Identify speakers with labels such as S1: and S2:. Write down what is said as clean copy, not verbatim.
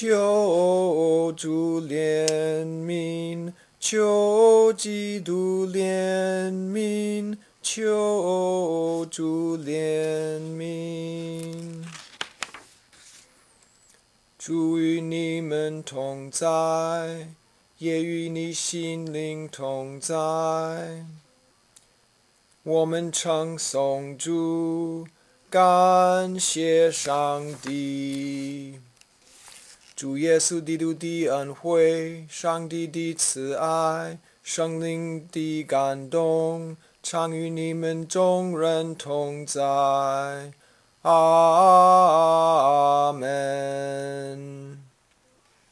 S1: 求主怜悯，求基督怜悯，求主怜悯。主与你们同在，也与你心灵同在。我们称颂主，感谢上帝。主耶稣基督的恩惠，上帝的慈爱，圣灵的感动，常与你们众人同在。阿门。